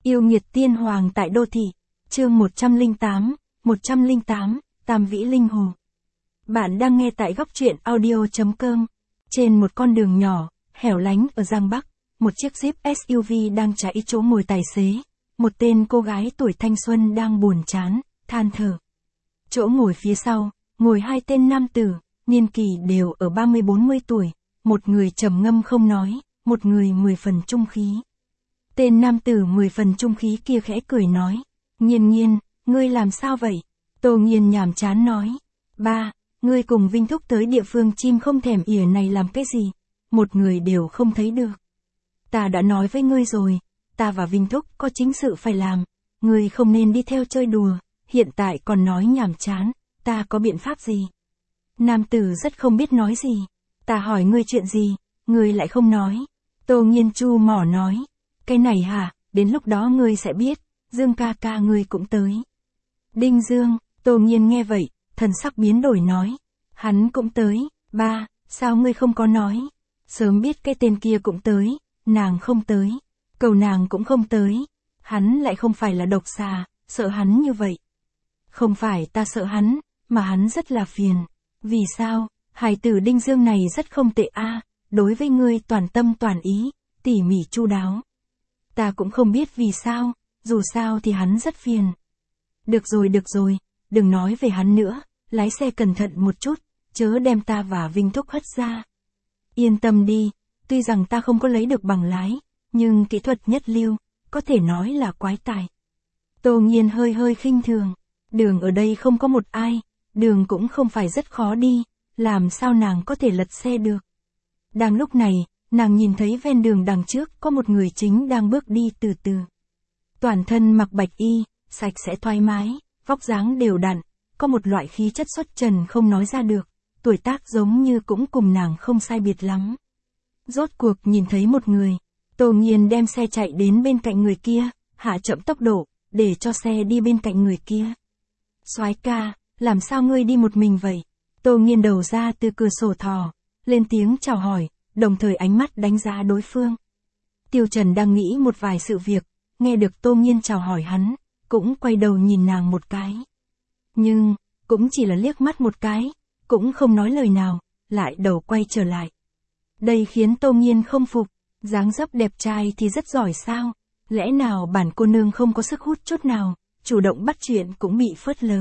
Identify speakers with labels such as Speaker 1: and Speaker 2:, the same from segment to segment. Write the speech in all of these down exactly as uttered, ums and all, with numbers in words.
Speaker 1: Yêu nghiệt tiên hoàng tại đô thị. Chương một trăm lẻ tám, một trăm lẻ tám, Tam Vĩ Linh Hồ. Bạn đang nghe tại góc truyện audio chấm com. Trên một con đường nhỏ, hẻo lánh ở Giang Bắc, một chiếc Jeep ét u vê đang cháy chỗ ngồi tài xế. Một tên cô gái tuổi thanh xuân đang buồn chán, than thở. Chỗ ngồi phía sau, ngồi hai tên nam tử, niên kỷ đều ở ba mươi bốn mươi tuổi. Một người trầm ngâm không nói, một người mười phần trung khí. Tên nam tử mười phần trung khí kia khẽ cười nói. Nhiên nhiên, ngươi làm sao vậy? Tô Nghiên nhàm chán nói. Ba, ngươi cùng Vinh Thúc tới địa phương chim không thèm ỉa này làm cái gì? Một người đều không thấy được. Ta đã nói với ngươi rồi, ta và Vinh Thúc có chính sự phải làm. Ngươi không nên đi theo chơi đùa, hiện tại còn nói nhàm chán, ta có biện pháp gì? Nam tử rất không biết nói gì. Ta hỏi ngươi chuyện gì, ngươi lại không nói. Tô Nghiên chu mỏ nói. Cái này hả, đến lúc đó ngươi sẽ biết, Dương ca ca ngươi cũng tới. Đinh Dương, Tô Nghiên nghe vậy, thần sắc biến đổi nói. Hắn cũng tới, ba, sao ngươi không có nói? Sớm biết cái tên kia cũng tới, nàng không tới, cầu nàng cũng không tới. Hắn lại không phải là độc xà, sợ hắn như vậy. Không phải ta sợ hắn, mà hắn rất là phiền. Vì sao? Hài tử Đinh Dương này rất không tệ a, đối với ngươi toàn tâm toàn ý, tỉ mỉ chu đáo. Ta cũng không biết vì sao, dù sao thì hắn rất phiền. Được rồi được rồi, đừng nói về hắn nữa, lái xe cẩn thận một chút, chớ đem ta và Vinh Thúc hất ra. Yên tâm đi, tuy rằng ta không có lấy được bằng lái, nhưng kỹ thuật nhất lưu, có thể nói là quái tài. Tô Nghiên hơi hơi khinh thường, đường ở đây không có một ai, đường cũng không phải rất khó đi, làm sao nàng có thể lật xe được. Đang lúc này, nàng nhìn thấy ven đường đằng trước có một người chính đang bước đi từ từ. Toàn thân mặc bạch y, sạch sẽ thoải mái, vóc dáng đều đặn, có một loại khí chất xuất trần không nói ra được, tuổi tác giống như cũng cùng nàng không sai biệt lắm. Rốt cuộc nhìn thấy một người, Tô Nghiên đem xe chạy đến bên cạnh người kia, hạ chậm tốc độ, để cho xe đi bên cạnh người kia. Soái ca, làm sao ngươi đi một mình vậy? Tô Nghiên đầu ra từ cửa sổ thò, lên tiếng chào hỏi, đồng thời ánh mắt đánh giá đối phương. Tiêu Trần đang nghĩ một vài sự việc, nghe được Tô Nghiên chào hỏi hắn, cũng quay đầu nhìn nàng một cái. Nhưng, cũng chỉ là liếc mắt một cái, cũng không nói lời nào, lại đầu quay trở lại. Đây khiến Tô Nghiên không phục, dáng dấp đẹp trai thì rất giỏi sao, lẽ nào bản cô nương không có sức hút chút nào, chủ động bắt chuyện cũng bị phớt lờ.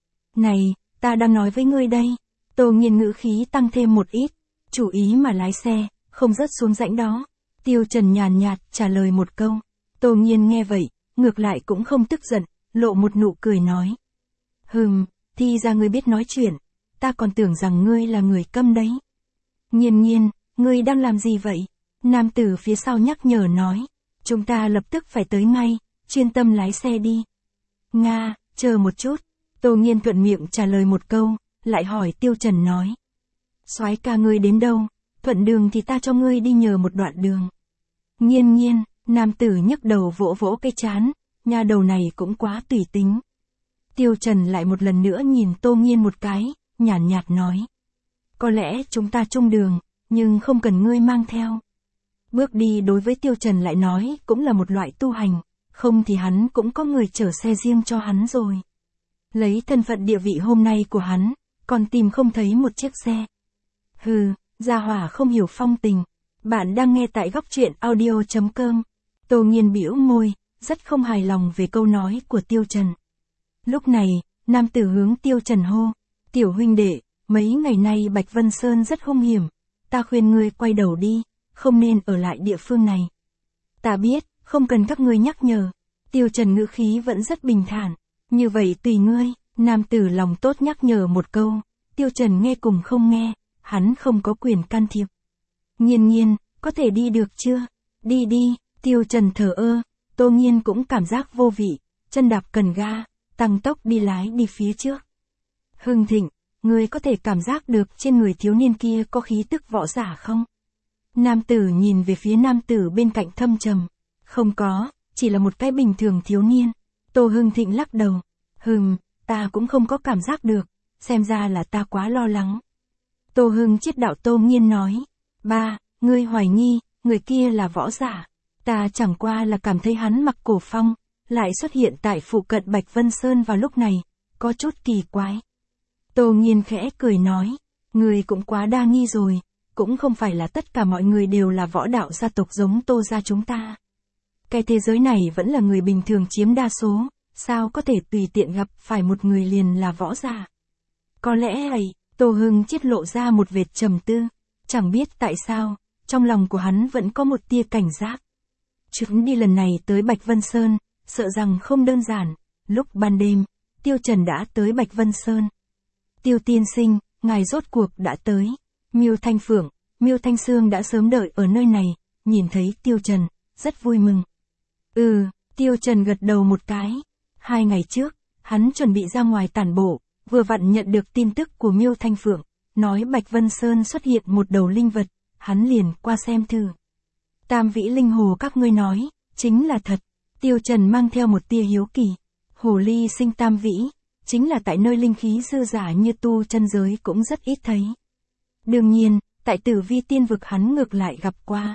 Speaker 1: Này, ta đang nói với ngươi đây. Tô Nghiên ngữ khí tăng thêm một ít, chủ ý mà lái xe, không rớt xuống rãnh đó. Tiêu Trần nhàn nhạt trả lời một câu. Tô Nghiên nghe vậy, ngược lại cũng không tức giận, lộ một nụ cười nói. Hừm, thì ra ngươi biết nói chuyện, ta còn tưởng rằng ngươi là người câm đấy. Nhiên nhiên, ngươi đang làm gì vậy? Nam tử phía sau nhắc nhở nói. Chúng ta lập tức phải tới ngay, chuyên tâm lái xe đi. Nga, chờ một chút. Tô Nghiên thuận miệng trả lời một câu, lại hỏi Tiêu Trần nói. Soái ca ngươi đến đâu, thuận đường thì ta cho ngươi đi nhờ một đoạn đường. Nhiên nhiên, nam tử nhấc đầu vỗ vỗ cái trán, nha đầu này cũng quá tùy tính. Tiêu Trần lại một lần nữa nhìn Tô Nghiên một cái, nhàn nhạt, nhạt nói. Có lẽ chúng ta chung đường, nhưng không cần ngươi mang theo. Bước đi đối với Tiêu Trần lại nói cũng là một loại tu hành, không thì hắn cũng có người chở xe riêng cho hắn rồi. Lấy thân phận địa vị hôm nay của hắn, còn tìm không thấy một chiếc xe. Hừ, gia hỏa không hiểu phong tình. Bạn đang nghe tại góc truyện audio chấm com. Tô Nghiên bĩu môi, rất không hài lòng về câu nói của Tiêu Trần. Lúc này, nam tử hướng Tiêu Trần hô. Tiểu huynh đệ, mấy ngày nay Bạch Vân Sơn rất hung hiểm. Ta khuyên ngươi quay đầu đi, không nên ở lại địa phương này. Ta biết, không cần các ngươi nhắc nhở. Tiêu Trần ngữ khí vẫn rất bình thản. Như vậy tùy ngươi, nam tử lòng tốt nhắc nhở một câu. Tiêu Trần nghe cùng không nghe, hắn không có quyền can thiệp. Nhiên nhiên, có thể đi được chưa? Đi đi, Tiêu Trần thờ ơ. Tô Nghiên cũng cảm giác vô vị, chân đạp cần ga, tăng tốc đi lái đi phía trước. Hưng Thịnh, ngươi có thể cảm giác được trên người thiếu niên kia có khí tức võ giả không? Nam tử nhìn về phía nam tử bên cạnh thâm trầm. Không có, chỉ là một cái bình thường thiếu niên. Tô Hưng Thịnh lắc đầu. Hừm, ta cũng không có cảm giác được, xem ra là ta quá lo lắng. Tô Hưng Chiết đạo Tô Nghiên nói. Ba, ngươi hoài nghi, người kia là võ giả. Ta chẳng qua là cảm thấy hắn mặc cổ phong, lại xuất hiện tại phụ cận Bạch Vân Sơn vào lúc này, có chút kỳ quái. Tô Nghiên khẽ cười nói, người cũng quá đa nghi rồi, cũng không phải là tất cả mọi người đều là võ đạo gia tộc giống Tô gia chúng ta. Cái thế giới này vẫn là người bình thường chiếm đa số, sao có thể tùy tiện gặp phải một người liền là võ giả. Có lẽ ấy, Tô Hưng Chiết lộ ra một vệt trầm tư, chẳng biết tại sao, trong lòng của hắn vẫn có một tia cảnh giác. Chuyến đi lần này tới Bạch Vân Sơn, sợ rằng không đơn giản, lúc ban đêm, Tiêu Trần đã tới Bạch Vân Sơn. Tiêu tiên sinh, ngài rốt cuộc đã tới. Miêu Thanh Phượng, Miêu Thanh Sương đã sớm đợi ở nơi này, nhìn thấy Tiêu Trần, rất vui mừng. Ừ, Tiêu Trần gật đầu một cái. Hai ngày trước, hắn chuẩn bị ra ngoài tản bộ, vừa vặn nhận được tin tức của Miêu Thanh Phượng, nói Bạch Vân Sơn xuất hiện một đầu linh vật, hắn liền qua xem thử. Tam vĩ linh hồ các ngươi nói, chính là thật. Tiêu Trần mang theo một tia hiếu kỳ. Hồ ly sinh tam vĩ, chính là tại nơi linh khí dư giả như tu chân giới cũng rất ít thấy. Đương nhiên, tại Tử Vi Tiên Vực hắn ngược lại gặp qua.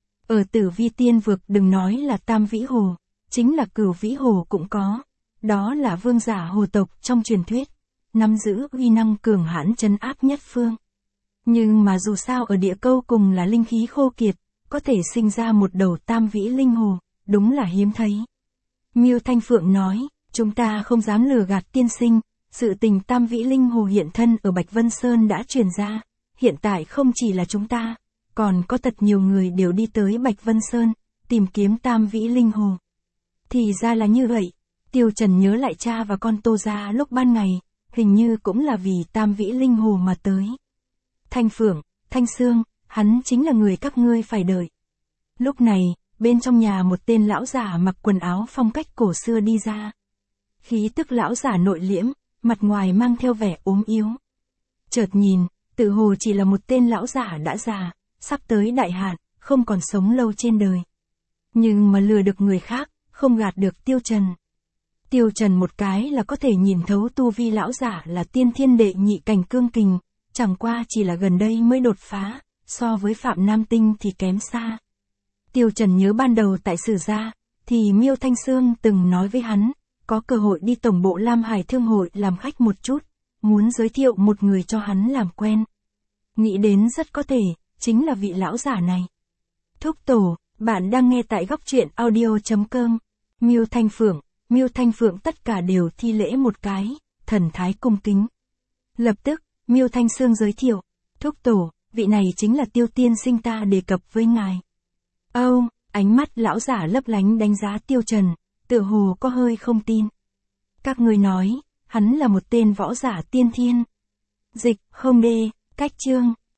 Speaker 1: Ở Tử Vi Tiên Vực đừng nói là tam vĩ hồ, chính là cửu vĩ hồ cũng có. Đó là vương giả hồ tộc trong truyền thuyết, nắm giữ uy năng cường hãn trấn áp nhất phương. Nhưng mà dù sao ở địa câu cùng là linh khí khô kiệt, có thể sinh ra một đầu tam vĩ linh hồ, đúng là hiếm thấy. Miêu Thanh Phượng nói, chúng ta không dám lừa gạt tiên sinh, sự tình tam vĩ linh hồ hiện thân ở Bạch Vân Sơn đã truyền ra, hiện tại không chỉ là chúng ta, còn có thật nhiều người đều đi tới Bạch Vân Sơn, tìm kiếm tam vĩ linh hồ. Thì ra là như vậy, Tiêu Trần nhớ lại cha và con Tô gia lúc ban ngày, hình như cũng là vì tam vĩ linh hồ mà tới. Thanh Phượng, Thanh Sương, hắn chính là người các ngươi phải đợi. Lúc này, bên trong nhà một tên lão giả mặc quần áo phong cách cổ xưa đi ra. Khí tức lão giả nội liễm, mặt ngoài mang theo vẻ ốm yếu. Chợt nhìn, tự hồ chỉ là một tên lão giả đã già, sắp tới đại hạn, không còn sống lâu trên đời. Nhưng mà lừa được người khác, không gạt được Tiêu Trần. Tiêu Trần một cái là có thể nhìn thấu tu vi lão giả là tiên thiên đệ nhị cảnh cương kình, chẳng qua chỉ là gần đây mới đột phá, so với Phạm Nam Tinh thì kém xa. Tiêu Trần nhớ ban đầu tại Sử Gia, thì Miêu Thanh Sương từng nói với hắn, có cơ hội đi tổng bộ Lam Hải Thương hội làm khách một chút, muốn giới thiệu một người cho hắn làm quen. Nghĩ đến rất có thể, chính là vị lão giả này. Thúc tổ, bạn đang nghe tại góc truyện audio chấm com. Miêu Thanh Phượng, Miêu Thanh Phượng tất cả đều thi lễ một cái, thần thái cung kính. Lập tức, Miêu Thanh Sương giới thiệu, thúc tổ, vị này chính là Tiêu tiên sinh ta đề cập với ngài. Âu, ánh mắt lão giả lấp lánh đánh giá Tiêu Trần, tựa hồ có hơi không tin. Các ngươi nói, hắn là một tên võ giả tiên thiên. Dịch, không đê, cách chương.